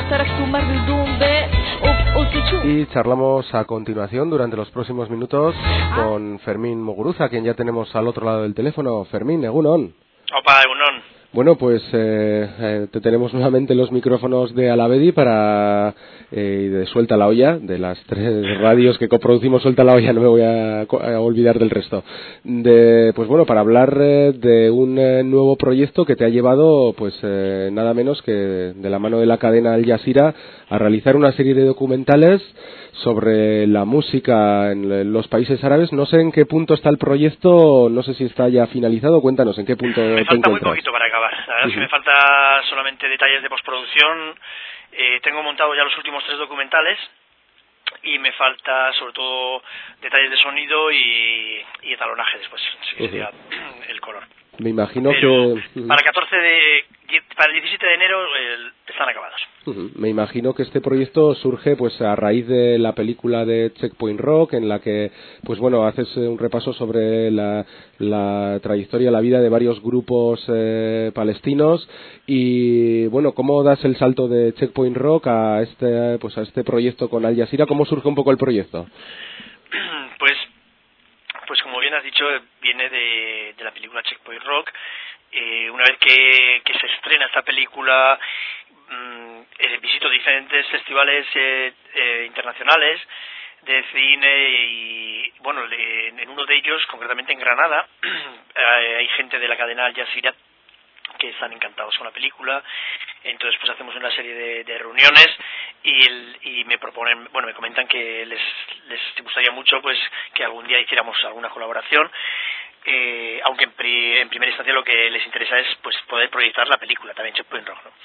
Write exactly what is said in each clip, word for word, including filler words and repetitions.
Y charlamos a continuación durante los próximos minutos con Fermín Muguruza, a quien ya tenemos al otro lado del teléfono. Fermín, egunon. Opa, egunon. Bueno, pues eh, eh, te tenemos nuevamente los micrófonos de Alavedi para eh, de Suelta la Olla, de las tres radios que coproducimos Suelta la Olla, no me voy a, a olvidar del resto. De, pues bueno, para hablar eh, de un eh, nuevo proyecto que te ha llevado, pues eh, nada menos que de la mano de la cadena Al Jazeera a realizar una serie de documentales sobre la música en los países árabes. No sé en qué punto está el proyecto, no sé si está ya finalizado. Cuéntanos, ¿en qué punto me te falta encuentras? Muy poquito para acabar. La verdad uh-huh. es que me falta solamente detalles de postproducción. Eh, tengo montado ya los últimos tres documentales y me falta sobre todo detalles de sonido y, y etalonaje después, sí, uh-huh. sería el color. Me imagino Pero que... para el catorce de... para el diecisiete de enero el, están acabados. Uh-huh. Me imagino que este proyecto surge pues a raíz de la película de Checkpoint Rock, en la que pues bueno haces un repaso sobre la, la trayectoria, la vida de varios grupos eh, palestinos. Y bueno, ¿cómo das el salto de Checkpoint Rock a este pues a este proyecto con Al Jazeera? ¿Cómo surge un poco el proyecto? Pues pues como bien has dicho, viene de, de la película Checkpoint Rock. Eh, una vez que, que se estrena esta película, mmm, eh, visito diferentes festivales eh, eh, internacionales de cine y, bueno, le, en uno de ellos, concretamente en Granada, eh, hay gente de la cadena Al Jazeera que están encantados con la película. Entonces pues hacemos una serie de, de reuniones y, el, y me proponen, bueno, me comentan que les, les gustaría mucho pues que algún día hiciéramos alguna colaboración. Eh, aunque en, pri, en primera instancia lo que les interesa es pues poder proyectar la película también Checkpoint Rock, ¿no?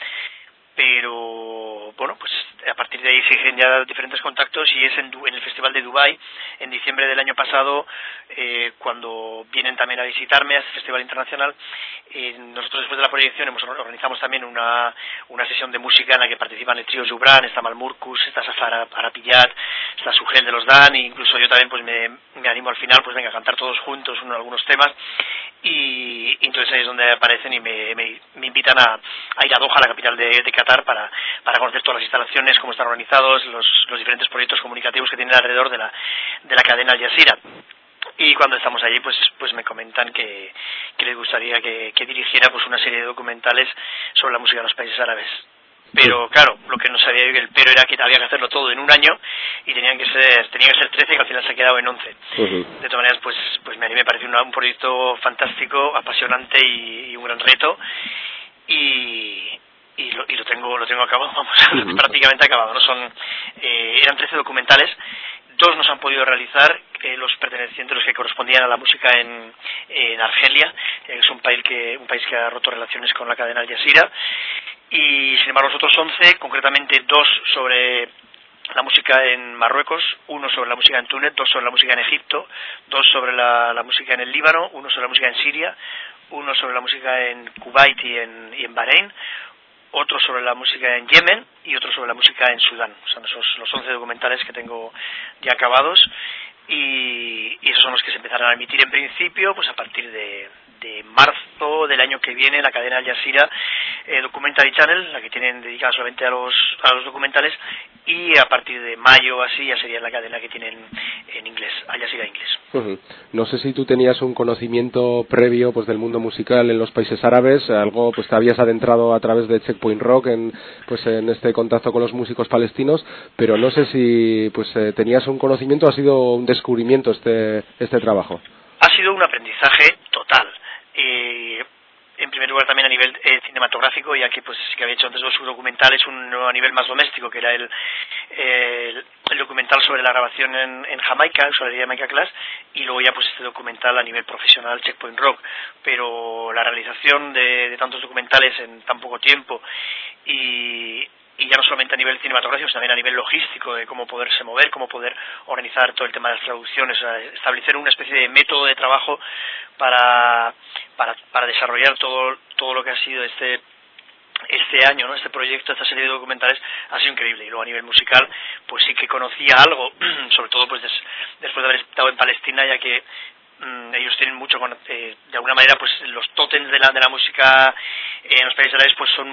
Pero bueno, pues a partir de ahí siguen ya diferentes contactos y es en, en el Festival de Dubái en diciembre del año pasado eh, cuando vienen también a visitarme a este festival internacional. Eh, nosotros después de la proyección hemos organizamos también una una sesión de música en la que participan el trío Jubran, está Malmurkus, está Safar Arapillat, está Sugel de los Dan, e incluso yo también pues me, me animo al final pues venga a cantar todos juntos uno, algunos temas y, y entonces ahí es donde aparecen y me, me, me invitan a, a ir a Doha, la capital de, de Qatar, para, para conocer todas las instalaciones, cómo están organizados, los, los diferentes proyectos comunicativos que tienen alrededor de la, de la cadena Al Jazeera. Y cuando estamos allí pues pues me comentan que, que les gustaría que, que dirigiera pues una serie de documentales sobre la música de los países árabes. Pero claro, lo que no sabía el pero era que había que hacerlo todo en un año y tenían que ser tenía que ser trece, que al final se ha quedado en once. Uh-huh. De todas maneras pues pues me, a mí me pareció un, un proyecto fantástico, apasionante y, y un gran reto y y lo, y lo tengo lo tengo acabado, vamos, uh-huh. prácticamente acabado, no son eh, eran trece documentales. Dos nos han podido realizar, eh, los pertenecientes, los que correspondían a la música en, en Argelia, eh, que es un país que un país que ha roto relaciones con la cadena Al Jazeera, y sin embargo los otros once, concretamente dos sobre la música en Marruecos, uno sobre la música en Túnez, dos sobre la música en Egipto, dos sobre la, la música en el Líbano, uno sobre la música en Siria, uno sobre la música en Kuwait y en, y en Bahrein, otro sobre la música en Yemen y otro sobre la música en Sudán. Son esos los once documentales que tengo ya acabados y, y esos son los que se empezarán a emitir en principio pues a partir de, de marzo del año que viene, la cadena Al Jazeera eh, Documentary Channel, la que tienen dedicada solamente a los a los documentales, y a partir de mayo así ya sería la cadena que tienen en inglés, Al Jazeera inglés. Uh-huh. No sé si tú tenías un conocimiento previo pues del mundo musical en los países árabes, algo pues te habías adentrado a través de Checkpoint Rock en pues en este contacto con los músicos palestinos, pero no sé si pues eh, tenías un conocimiento, ha sido un descubrimiento este este trabajo. Ha sido un aprendizaje total. Eh, en primer lugar también a nivel eh, cinematográfico, ya que pues sí que había hecho antes dos documentales, uno a nivel más doméstico, que era el, el, el documental sobre la grabación en, en Jamaica, sobre la Jamaica Class, y luego ya pues este documental a nivel profesional, Checkpoint Rock. Pero la realización de, de tantos documentales en tan poco tiempo y y ya no solamente a nivel cinematográfico, sino también a nivel logístico, de cómo poderse mover, cómo poder organizar todo el tema de las traducciones, establecer una especie de método de trabajo para para, para desarrollar todo todo lo que ha sido este este año, ¿no? Este proyecto, esta serie de documentales ha sido increíble. Y luego a nivel musical, pues sí que conocía algo, sobre todo pues des, después de haber estado en Palestina, ya que mmm, ellos tienen mucho, con, eh, de alguna manera, pues los tótems de la de la música en los países árabes pues son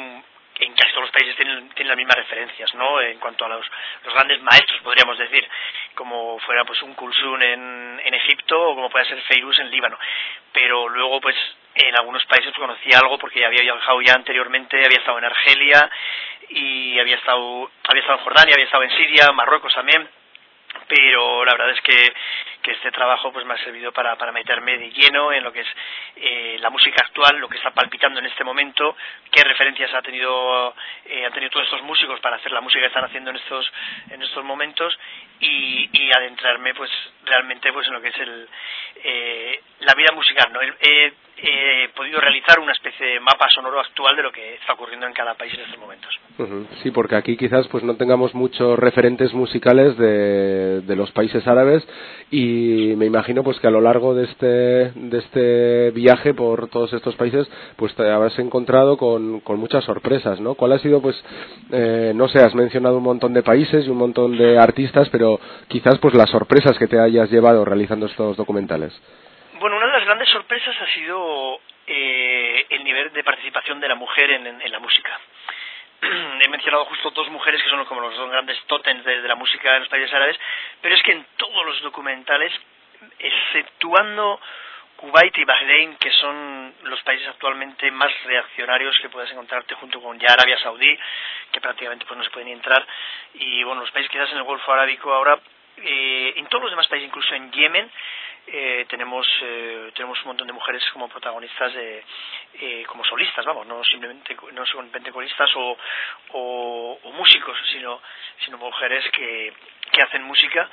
en casi todos los países tienen, tienen las mismas referencias, ¿no? En cuanto a los, los grandes maestros, podríamos decir, como fuera pues un Kulsum en, en Egipto o como puede ser Feiruz en Líbano. Pero luego, pues, en algunos países pues, conocía algo porque había viajado ya anteriormente, había estado en Argelia y había estado, había estado en Jordania, había estado en Siria, Marruecos también. Pero la verdad es que, que este trabajo pues me ha servido para, para meterme de lleno en lo que es eh, la música actual, lo que está palpitando en este momento, qué referencias ha tenido eh, han tenido todos estos músicos para hacer la música que están haciendo en estos en estos momentos y, y adentrarme pues realmente pues en lo que es el eh, la vida musical, ¿no? He, he podido realizar una especie de mapa sonoro actual de lo que está ocurriendo en cada país en estos momentos. Uh-huh. Sí, porque aquí quizás pues no tengamos muchos referentes musicales de, de los países árabes y me imagino pues que a lo largo de este de este viaje por todos estos países pues te habrás encontrado con, con muchas sorpresas, ¿no? ¿Cuál ha sido pues eh, no sé, has mencionado un montón de países y un montón de artistas, pero quizás pues las sorpresas que te hayas llevado realizando estos documentales? Bueno, una de las grandes sorpresas ha sido eh, el nivel de participación de la mujer en, en, en la música. He mencionado justo dos mujeres que son como los dos grandes tótems de, de la música en los países árabes, pero es que en todos los documentales, exceptuando Kuwait y Bahrein, que son los países actualmente más reaccionarios que puedes encontrarte junto con ya Arabia Saudí, que prácticamente pues no se puede ni entrar, y bueno, los países quizás en el Golfo Arábico ahora, eh, en todos los demás países, incluso en Yemen, Eh, tenemos eh, tenemos un montón de mujeres como protagonistas de, eh, como solistas, vamos, no simplemente no simplemente coristas o, o, o músicos, sino sino mujeres que, que hacen música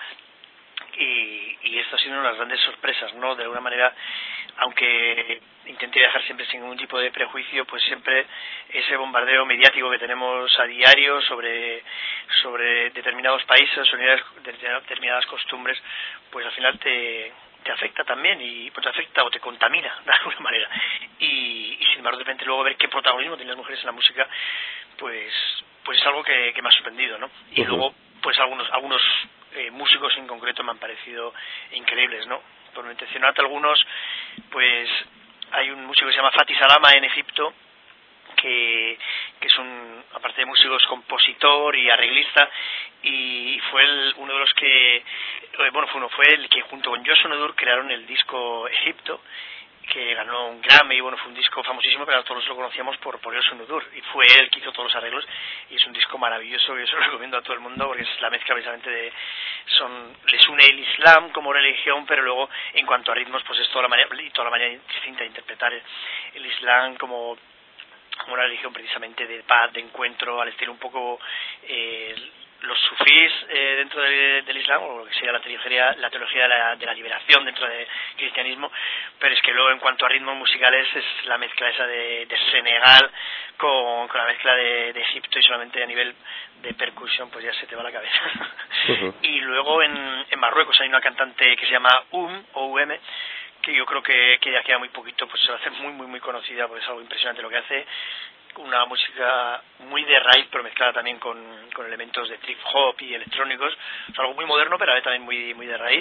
y, y esto ha sido una de las grandes sorpresas, ¿no? De alguna manera, aunque intenté viajar siempre sin ningún tipo de prejuicio, pues siempre ese bombardeo mediático que tenemos a diario sobre sobre determinados países, sobre determinadas costumbres, pues al final te te afecta también y pues te afecta o te contamina de alguna manera y, y sin embargo de repente luego ver qué protagonismo tienen las mujeres en la música pues pues es algo que, que me ha sorprendido, ¿no? Y uh-huh. Luego pues algunos algunos eh, músicos en concreto me han parecido increíbles, ¿no? Por mencionarte algunos, pues hay un músico que se llama Fatih Salama en Egipto que, que es un, aparte de músico, es compositor y arreglista y fue el, uno de los que, bueno, fue uno fue el que junto con Yosun Odur crearon el disco Egipto, que ganó un Grammy y bueno, fue un disco famosísimo, pero todos lo conocíamos por, por Yosun Odur y fue él que hizo todos los arreglos y es un disco maravilloso que yo se lo recomiendo a todo el mundo porque es la mezcla precisamente de, son, les une el Islam como religión, pero luego en cuanto a ritmos pues es toda la manera, y toda la manera distinta de interpretar el, el Islam como como una religión precisamente de paz, de encuentro, al estilo un poco eh, los sufís eh, dentro de, del Islam, o lo que sería la teología, la teología de, la, de la liberación dentro del cristianismo, pero es que luego en cuanto a ritmos musicales es la mezcla esa de, de Senegal con, con la mezcla de, de Egipto y solamente a nivel de percusión pues ya se te va la cabeza. Uh-huh. Y luego en, en Marruecos hay una cantante que se llama Um, o U M, que yo creo que, que ya queda muy poquito, pues se va a hacer muy muy muy conocida porque es algo impresionante lo que hace, una música muy de raíz pero mezclada también con, con elementos de trip hop y electrónicos, es algo muy moderno pero a la vez también muy, muy de raíz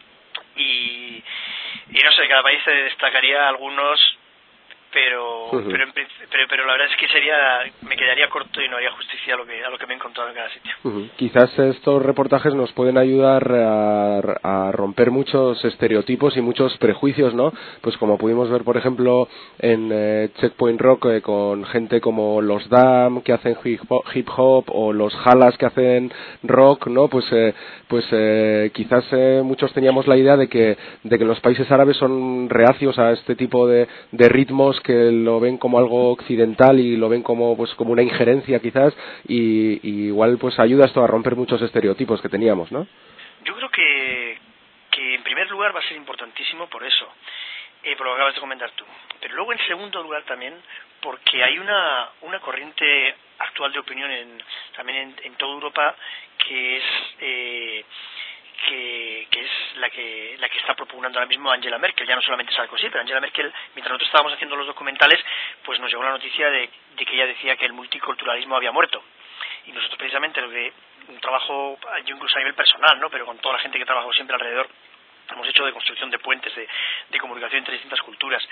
y, y no sé, cada país se destacaría algunos pero, uh-huh. pero, pero pero la verdad es que sería me quedaría corto y no haría justicia a lo que a lo que me he encontrado en cada sitio. Uh-huh. Quizás estos reportajes nos pueden ayudar a, a romper muchos estereotipos y muchos prejuicios, ¿no? Pues como pudimos ver, por ejemplo, en eh, Checkpoint Rock eh, con gente como los Dam que hacen hip hop, hip hop o los Halas que hacen rock, ¿no? Pues eh, pues eh, quizás eh, muchos teníamos la idea de que de que los países árabes son reacios a este tipo de, de ritmos, que lo ven como algo occidental y lo ven como pues como una injerencia quizás y, y igual pues ayuda esto a romper muchos estereotipos que teníamos, ¿no? Yo creo que, que en primer lugar va a ser importantísimo por eso, eh, por lo que acabas de comentar tú, pero luego en segundo lugar también porque hay una una corriente actual de opinión en, también en, en toda Europa que es eh, Que, que es la que la que está propugnando ahora mismo Angela Merkel, ya no solamente Sarkozy, pero Angela Merkel, mientras nosotros estábamos haciendo los documentales, pues nos llegó la noticia de, de que ella decía que el multiculturalismo había muerto. Y nosotros precisamente, lo que un trabajo, yo incluso a nivel personal, ¿no? Pero con toda la gente que trabajó siempre alrededor, hemos hecho de construcción de puentes, de, de comunicación entre distintas culturas.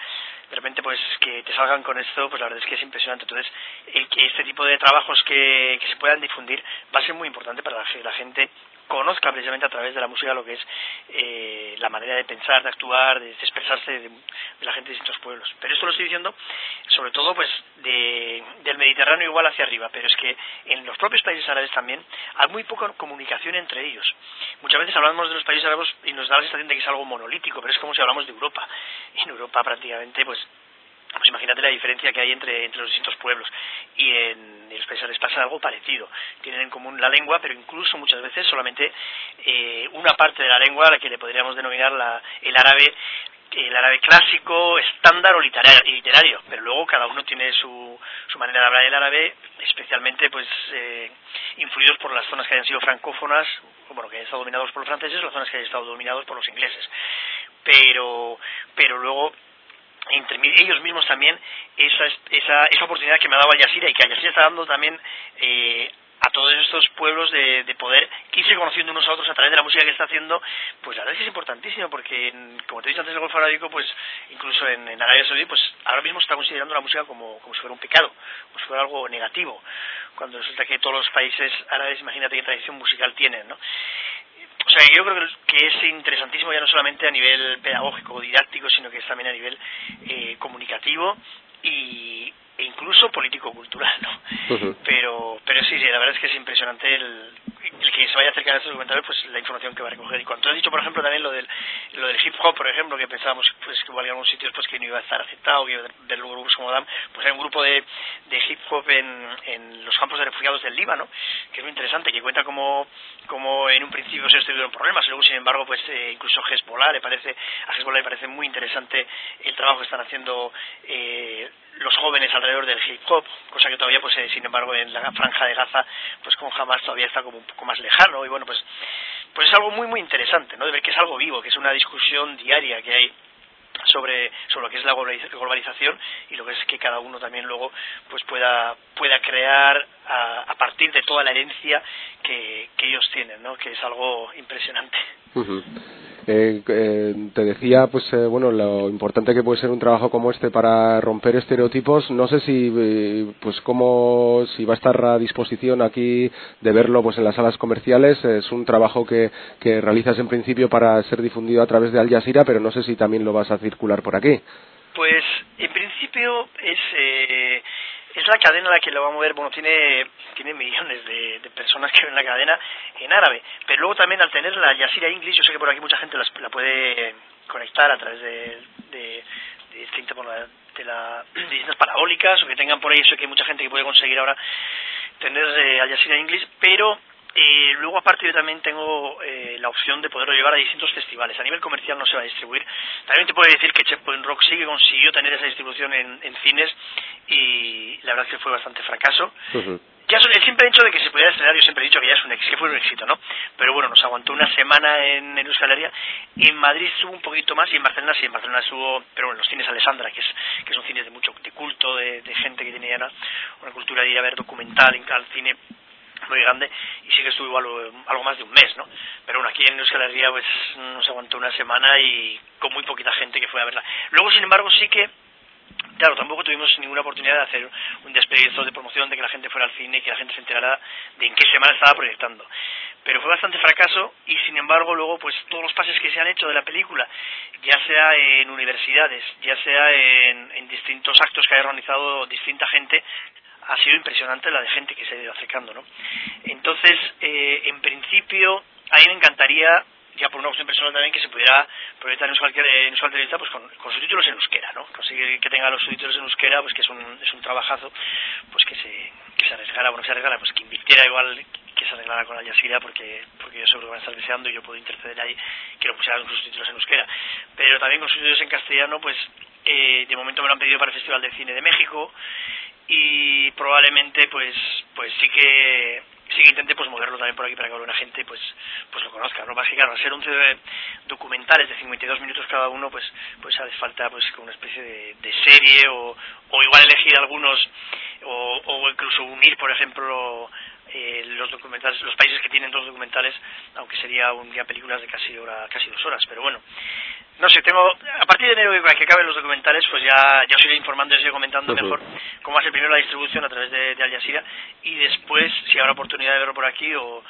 de repente pues que te salgan con esto, pues la verdad es que es impresionante. Entonces, el que este tipo de trabajos que, que se puedan difundir va a ser muy importante para que la gente conozca precisamente a través de la música lo que es eh, la manera de pensar, de actuar, de expresarse de, de la gente de distintos pueblos. Pero esto lo estoy diciendo sobre todo pues de, del Mediterráneo igual hacia arriba, pero es que en los propios países árabes también hay muy poca comunicación entre ellos. Muchas veces hablamos de los países árabes y nos da la sensación de que es algo monolítico, pero es como si hablamos de Europa. Y en Europa prácticamente pues Pues imagínate la diferencia que hay entre, entre los distintos pueblos. Y en, en los países les pasa algo parecido. Tienen en común la lengua, pero incluso muchas veces solamente eh, una parte de la lengua, a la que le podríamos denominar la, el árabe, el árabe clásico, estándar o literario, literario. Pero luego cada uno tiene su, su manera de hablar el árabe, especialmente pues eh, influidos por las zonas que hayan sido francófonas, o bueno, que hayan estado dominados por los franceses, o las zonas que hayan estado dominados por los ingleses. Pero, pero luego entre ellos mismos también esa, esa, esa oportunidad que me ha dado Al Jazeera y que Al Jazeera está dando también eh, a todos estos pueblos de, de poder irse conociendo unos a otros a través de la música que está haciendo, pues la verdad es que es importantísimo, porque en, como te he dicho antes, el Golfo Arábico, pues incluso en, en Arabia Saudí, pues ahora mismo está considerando la música como, como si fuera un pecado, como si fuera algo negativo, cuando resulta que todos los países árabes, imagínate qué tradición musical tienen, ¿no? O sea, yo creo que es interesantísimo ya no solamente a nivel pedagógico o didáctico, sino que es también a nivel eh, comunicativo y, e incluso político-cultural, ¿no? Uh-huh. Pero pero sí, sí, la verdad es que es impresionante el, el que se vaya a acercar a estos documentales, pues la información que va a recoger. Y cuando tú has dicho, por ejemplo, también lo del lo del hip hop, por ejemplo, que pensábamos pues que igual en algunos sitios pues que no iba a estar aceptado, que iba a haber grupos como DAM, pues hay un grupo de, de hip hop en, en los campos de refugiados del Líbano, que es muy interesante, que cuenta como, como en un principio se estuvieron problemas, y luego sin embargo pues eh, incluso Hezbollah le parece, a Hezbollah le parece muy interesante el trabajo que están haciendo eh, los jóvenes alrededor del hip hop, cosa que todavía pues eh, sin embargo en la franja de Gaza pues con Hamas todavía está como un poco más lejano. Y bueno, pues pues es algo muy muy interesante, ¿no? De ver que es algo vivo, que es una discusión diaria que hay sobre sobre lo que es la globalización y lo que es que cada uno también luego pues pueda pueda crear a, a partir de toda la herencia que, que ellos tienen, ¿no? Que es algo impresionante. Uh-huh. Eh, eh, te decía, pues eh, bueno, lo importante que puede ser un trabajo como este para romper estereotipos. No sé si, eh, pues cómo, si va a estar a disposición aquí de verlo, pues en las salas comerciales. Es un trabajo que, que realizas en principio para ser difundido a través de Al Jazeera, pero no sé si también lo vas a circular por aquí. Pues en principio es eh, es la cadena la que lo va a mover. Bueno, tiene tiene millones de, de personas que ven la cadena en árabe, pero luego también al tener la Al Jazeera English, yo sé que por aquí mucha gente la, la puede conectar a través de de, de distintas de, la, de distintas parabólicas, o que tengan por ahí, eso que hay mucha gente que puede conseguir ahora tener eh, Al Jazeera English, pero Eh, luego aparte yo también tengo eh, la opción de poderlo llevar a distintos festivales. A nivel comercial no se va a distribuir. También te puedo decir que Checkpoint Rock sí que consiguió tener esa distribución en, en cines y la verdad es que fue bastante fracaso. Uh-huh. Ya el simple hecho de que se pudiera estrenar, yo siempre he dicho que ya es un éxito, que fue un éxito, ¿no? Pero bueno, nos aguantó una semana en, en Euskal Herria, en Madrid estuvo un poquito más y en Barcelona sí, en Barcelona estuvo, pero bueno, en los cines Alessandra, que es que son cines de mucho de culto, de, de gente que tiene ya una, una cultura de ir a ver documental en cada cine muy grande, y sí que estuvo igual algo más de un mes, ¿no? Pero bueno, aquí en Euskal Herria pues nos aguantó una semana y con muy poquita gente que fue a verla. Luego, sin embargo, sí que, claro, tampoco tuvimos ninguna oportunidad de hacer un despegue de promoción, de que la gente fuera al cine y que la gente se enterara de en qué semana estaba proyectando. Pero fue bastante fracaso y, sin embargo, luego pues todos los pases que se han hecho de la película, ya sea en universidades, ya sea en, en distintos actos que haya organizado distinta gente, ha sido impresionante la de gente que se ha ido acercando, ¿no? Entonces, eh, en principio, a mí me encantaría, ya por una opción personal también, que se pudiera proyectar en Euskal Telebista pues con, con subtítulos en euskera, ¿no? Conseguir que tenga los subtítulos en euskera, pues que es un, es un trabajazo, pues que se, que se arriesgara, bueno, que se arriesgara, pues que invirtiera igual, que se arreglara con Al Jazeera, porque, porque yo seguro que van a estar deseando y yo puedo interceder ahí, que lo pusieran sus subtítulos en euskera. Pero también con subtítulos en castellano, pues eh, de momento me lo han pedido para el Festival de Cine de México, y probablemente pues pues sí que sí que intente pues moverlo también por aquí para que alguna gente pues pues lo conozca, ¿no? Más que claro, al ser once documentales de cincuenta y dos minutos cada uno, pues pues hace falta pues una especie de, de serie o, o igual elegir algunos o, o incluso unir, por ejemplo, eh, los documentales, los países que tienen dos documentales, aunque sería un día películas de casi hora, casi dos horas, pero bueno, no sé, tengo, a partir de enero que acaben los documentales, pues ya, ya os iré informando, os iré comentando uh-huh. mejor cómo va a ser primero la distribución a través de, de Al Jazeera, y después, si habrá oportunidad de verlo por aquí, o,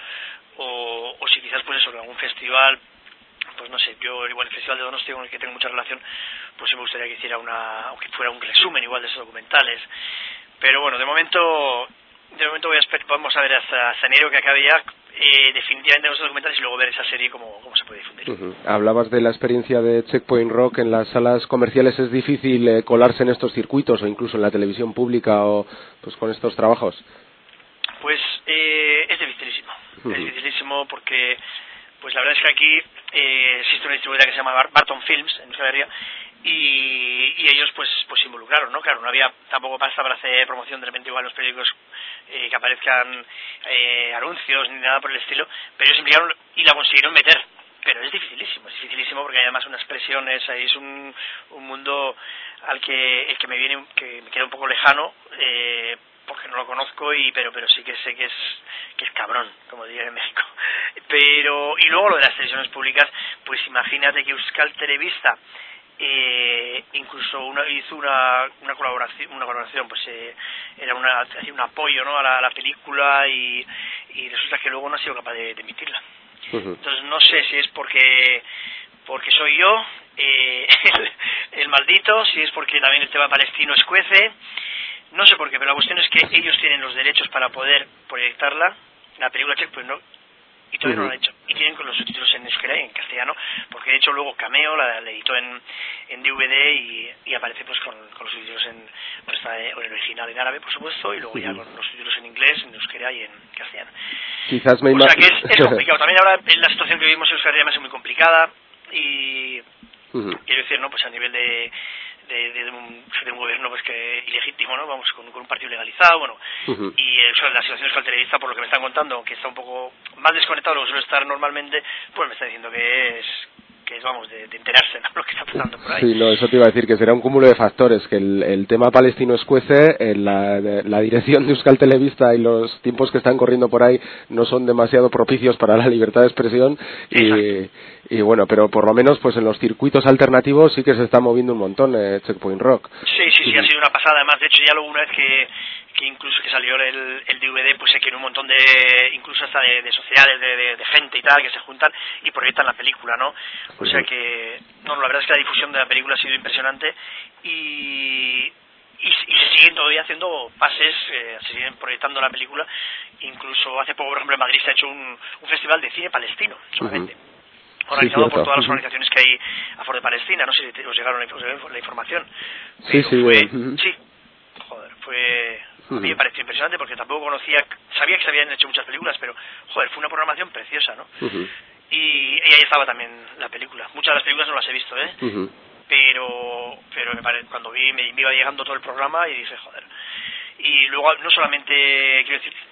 o, o si quizás pues sobre algún festival, pues no sé, yo igual el Festival de Donostia, con el que tengo mucha relación, pues sí me gustaría que hiciera una, aunque fuera un resumen igual de esos documentales. Pero bueno, de momento, de momento voy a esperar, vamos a ver hasta, hasta enero que acabe ya, eh, definitivamente los documentales, y luego ver esa serie cómo, cómo se puede difundir. Uh-huh. Hablabas de la experiencia de Checkpoint Rock en las salas comerciales. ¿Es difícil eh, colarse en estos circuitos o incluso en la televisión pública o pues con estos trabajos? Pues eh, es dificilísimo, uh-huh. es dificilísimo porque pues la verdad es que aquí eh, existe una distribuidora que se llama Barton Films en Euskal Herria, y, y ellos pues pues se involucraron, ¿no? Claro, no había tampoco pasta para hacer promoción de repente igual en los periódicos, eh, que aparezcan eh, anuncios ni nada por el estilo, pero ellos se implicaron y la consiguieron meter. Pero es dificilísimo, es dificilísimo porque hay además unas presiones, ahí es un, un mundo al que, el que me viene, que me queda un poco lejano, eh, porque no lo conozco, y pero pero sí que sé que es que es cabrón, como dirían en México. Pero y luego lo de las televisiones públicas, pues imagínate que Euskal Telebista eh, incluso una, hizo una una colaboración, una colaboración pues eh, era una un apoyo, ¿no?, a la, a la película, y, y resulta que luego no ha sido capaz de, de emitirla. Uh-huh. Entonces no sé si es porque porque soy yo eh, el, el maldito, si es porque también el tema palestino escuece. No sé por qué, pero la cuestión es que ellos tienen los derechos para poder proyectarla, la película Checkpoint Rock, y todavía uh-huh. no lo han hecho. Y tienen con los subtítulos en euskera y en castellano, porque de hecho luego Cameo la, la editó en, en D V D y, y aparece pues con, con los subtítulos en, pues está en el original en árabe, por supuesto, y luego uh-huh. ya con los subtítulos en inglés, en euskera y en castellano. Quizás me o sea que es, es complicado. También ahora la situación que vivimos en Euskal Herria es muy complicada, y uh-huh. quiero decir, ¿no?, pues a nivel de De, de, un, de un gobierno pues que ilegítimo, ¿no? Vamos, con, con un partido legalizado, bueno, uh-huh. y eh, la situación de Euskal Telebista, por lo que me están contando, que está un poco más desconectado de lo que suele estar normalmente, pues me está diciendo que es, que es vamos, de, de enterarse, ¿no?, lo que está pasando por ahí. Sí, no, eso te iba a decir, que será un cúmulo de factores, que el, el tema palestino escuece, en la, la dirección de Euskal Telebista y los tiempos que están corriendo por ahí no son demasiado propicios para la libertad de expresión, y, y bueno, pero por lo menos pues en los circuitos alternativos sí que se está moviendo un montón eh, Checkpoint Rock. Sí, sí, sí, ha sido una pasada. Además, de hecho, ya luego una vez que, que incluso que salió el, el D V D, pues se quiere un montón de, incluso hasta de, de sociedades, de, de, de gente y tal, que se juntan y proyectan la película, ¿no? O sea que, no, la verdad es que la difusión de la película ha sido impresionante, y Y, y se siguen todavía haciendo pases, eh, se siguen proyectando la película. Incluso hace poco, por ejemplo, en Madrid se ha hecho un, un festival de cine palestino, solamente. Uh-huh. Organizado sí, por todas las organizaciones que hay a favor de Palestina. No sé si os llegaron la información. Sí, sí. Fue, uh-huh. sí, joder, fue... Uh-huh. A mí me pareció impresionante porque tampoco conocía... Sabía que se habían hecho muchas películas, pero, joder, fue una programación preciosa, ¿no? Uh-huh. Y, y ahí estaba también la película. Muchas de las películas no las he visto, ¿eh? Uh-huh. Pero pero me pare, cuando vi me, me iba llegando todo el programa y dije, joder. Y luego no solamente, quiero decir,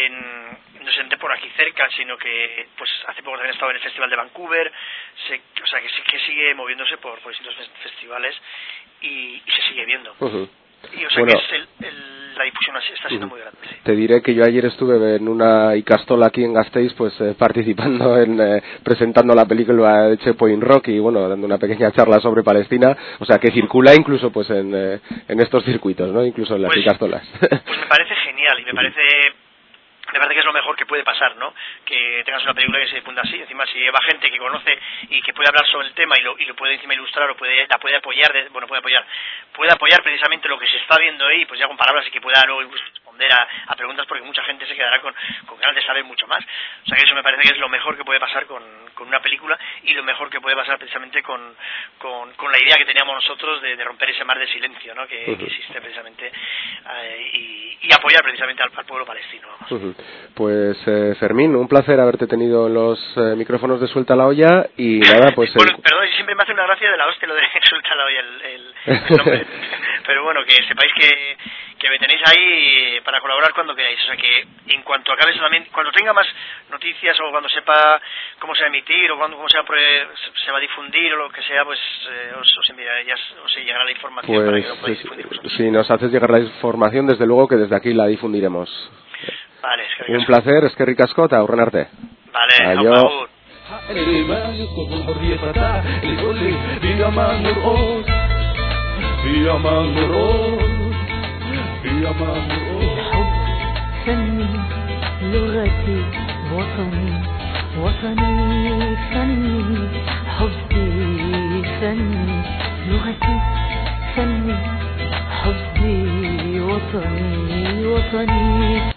en, no senté por aquí cerca, sino que pues hace poco también he estado en el Festival de Vancouver, se, o sea que sí que sigue moviéndose por, por distintos festivales, y, y se sigue viendo. Uh-huh. Y o sea bueno, que es el, el, la difusión está siendo uh-huh. muy grande. Sí. Te diré que yo ayer estuve en una Icastola aquí en Gasteiz, pues eh, participando en eh, presentando la película de Checkpoint Rock y bueno, dando una pequeña charla sobre Palestina, o sea que circula incluso pues en, eh, en estos circuitos, ¿no? Incluso en las pues, Icastolas. Pues me parece genial y me parece me parece que es lo mejor que puede pasar, ¿no? Que tengas una película que se difunde así, encima si va gente que conoce y que puede hablar sobre el tema y lo, y lo puede encima ilustrar o puede la puede apoyar, de, bueno, puede apoyar, puede apoyar precisamente lo que se está viendo ahí, pues ya con palabras, y que pueda luego incluso responder a, a preguntas, porque mucha gente se quedará con, con ganas de saber mucho más. O sea que eso me parece que es lo mejor que puede pasar con, con una película, y lo mejor que puede pasar precisamente con, con, con la idea que teníamos nosotros de, de romper ese mar de silencio, ¿no? Que, uh-huh. que existe precisamente, eh, y, y apoyar precisamente al, al pueblo palestino. Uh-huh. Pues eh, Fermín, un placer haberte tenido en los eh, micrófonos de Suelta la Olla, y nada, pues... Bueno, el... perdón, siempre me hace una gracia de la hostia lo de Suelta la Olla, el, el, el nombre. Pero bueno, que sepáis que, que me tenéis ahí para colaborar cuando queráis. O sea que en cuanto acabe solamente, cuando tenga más noticias, o cuando sepa cómo se va a emitir, o cuando cómo se va a, se va a difundir, o lo que sea, pues eh, os, os enviaré, ya os llegará la información pues, para que lo podáis difundir vosotros. Si nos haces llegar la información, desde luego que desde aquí la difundiremos. Vale, es que un placer, es que ricasco, eta aurren arte. Vale, Adio. اللي ما يطلب الحرية فتاة اللي يقول لي في أمان نرقص في أمان نرقص في أمان نرقص. الحب فني لغتي وطني وطني فني حبي فني لغتي فني حبي وطني وطني.